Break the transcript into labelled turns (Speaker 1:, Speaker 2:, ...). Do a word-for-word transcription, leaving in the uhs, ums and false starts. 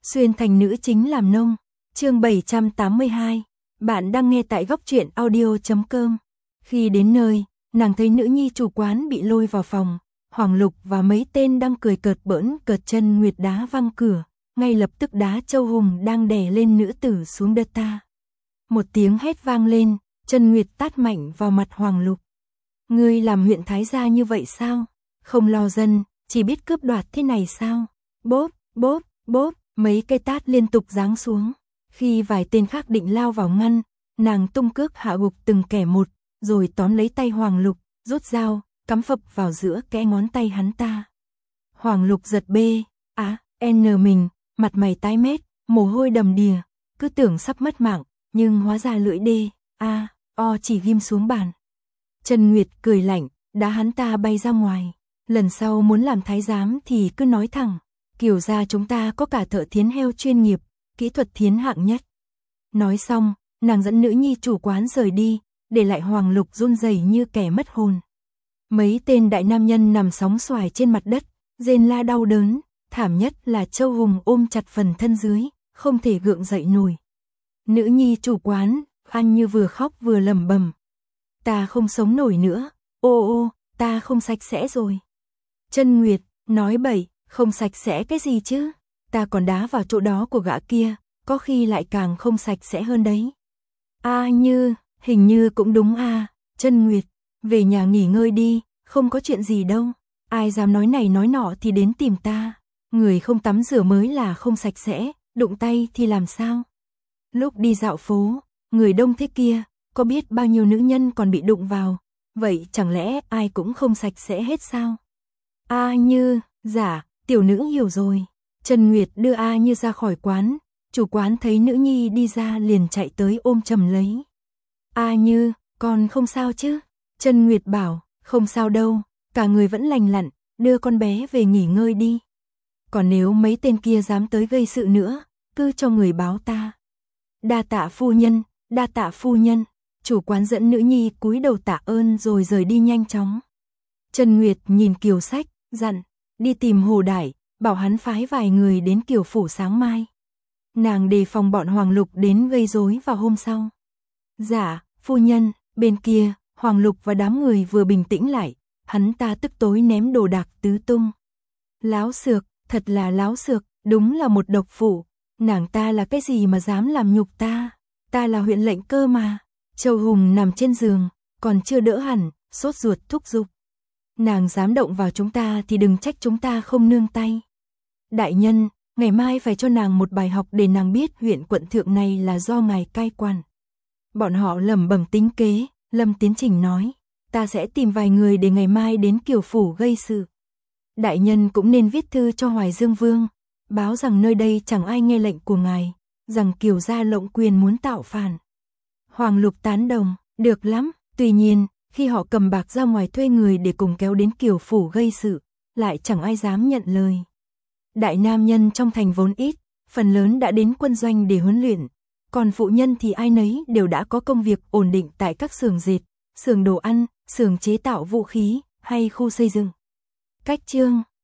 Speaker 1: Xuyên thành nữ chính làm nông. Chương bảy trăm tám mươi hai. Bạn đang nghe tại góc truyện audio chấm com. Khi đến nơi, nàng thấy nữ nhi chủ quán bị lôi vào phòng, Hoàng Lục và mấy tên đang cười cợt bỡn cợt chân Nguyệt đá văng cửa, ngay lập tức đá Châu Hùng đang đè lên nữ tử xuống đất ta. Một tiếng hét vang lên, Chân Nguyệt tát mạnh vào mặt Hoàng Lục. Ngươi làm huyện thái gia như vậy sao? Không lo dân, chỉ biết cướp đoạt thế này sao? Bốp, bốp, bốp, mấy cây tát liên tục giáng xuống. Khi vài tên khác định lao vào ngăn, nàng tung cước hạ gục từng kẻ một, rồi tóm lấy tay Hoàng Lục, rút dao, cắm phập vào giữa kẽ ngón tay hắn ta. Hoàng Lục giật bê, á, à, n mình, mặt mày tái mét, mồ hôi đầm đìa, cứ tưởng sắp mất mạng, nhưng hóa ra lưỡi đê, a, o chỉ ghim xuống bàn. Trần Nguyệt cười lạnh, đá hắn ta bay ra ngoài. Lần sau muốn làm thái giám thì cứ nói thẳng, Kiều gia chúng ta có cả thợ thiến heo chuyên nghiệp, kỹ thuật thiến hạng nhất. Nói xong, nàng dẫn nữ nhi chủ quán rời đi, để lại Hoàng Lục run rẩy như kẻ mất hồn. Mấy tên đại nam nhân nằm sóng xoài trên mặt đất, rên la đau đớn, thảm nhất là Châu Hùng ôm chặt phần thân dưới, không thể gượng dậy nổi. Nữ nhi chủ quán, ăn như vừa khóc vừa lẩm bẩm. Ta không sống nổi nữa, ô ô, ta không sạch sẽ rồi. Chân Nguyệt, nói bậy, không sạch sẽ cái gì chứ, ta còn đá vào chỗ đó của gã kia, có khi lại càng không sạch sẽ hơn đấy. A à, như, hình như cũng đúng a, à. Chân Nguyệt, về nhà nghỉ ngơi đi, không có chuyện gì đâu, ai dám nói này nói nọ thì đến tìm ta, người không tắm rửa mới là không sạch sẽ, đụng tay thì làm sao. Lúc đi dạo phố, người đông thế kia, có biết bao nhiêu nữ nhân còn bị đụng vào, vậy chẳng lẽ ai cũng không sạch sẽ hết sao? A à, như, dạ, tiểu nữ hiểu rồi. Trần Nguyệt đưa A Như ra khỏi quán, chủ quán thấy nữ nhi đi ra liền chạy tới ôm chầm lấy. A Như, con không sao chứ? Trần Nguyệt bảo, không sao đâu, cả người vẫn lành lặn, đưa con bé về nghỉ ngơi đi. Còn nếu mấy tên kia dám tới gây sự nữa, cứ cho người báo ta. Đa tạ phu nhân, đa tạ phu nhân. Chủ quán dẫn nữ nhi cúi đầu tạ ơn rồi rời đi nhanh chóng. Trần Nguyệt nhìn Kiều Sách, dặn, đi tìm Hồ Đại, bảo hắn phái vài người đến Kiều phủ sáng mai. Nàng đề phòng bọn Hoàng Lục đến gây rối vào hôm sau. Dạ, phu nhân, bên kia, Hoàng Lục và đám người vừa bình tĩnh lại, hắn ta tức tối ném đồ đạc tứ tung. Láo xược, thật là láo xược, đúng là một độc phụ, nàng ta là cái gì mà dám làm nhục ta, ta là huyện lệnh cơ mà. Châu Hùng nằm trên giường, còn chưa đỡ hẳn, sốt ruột thúc giục. Nàng dám động vào chúng ta thì đừng trách chúng ta không nương tay. Đại nhân, ngày mai phải cho nàng một bài học để nàng biết huyện quận thượng này là do ngài cai quản. Bọn họ lẩm bẩm tính kế, Lâm Tiến Trình nói, ta sẽ tìm vài người để ngày mai đến Kiều phủ gây sự. Đại nhân cũng nên viết thư cho Hoài Dương Vương, báo rằng nơi đây chẳng ai nghe lệnh của ngài, rằng Kiều gia lộng quyền muốn tạo phản. Hoàng Lục tán đồng, được lắm, tuy nhiên, khi họ cầm bạc ra ngoài thuê người để cùng kéo đến Kiều phủ gây sự, lại chẳng ai dám nhận lời. Đại nam nhân trong thành vốn ít, phần lớn đã đến quân doanh để huấn luyện, còn phụ nhân thì ai nấy đều đã có công việc ổn định tại các xưởng dệt, xưởng đồ ăn, xưởng chế tạo vũ khí hay khu xây dựng. Cách chương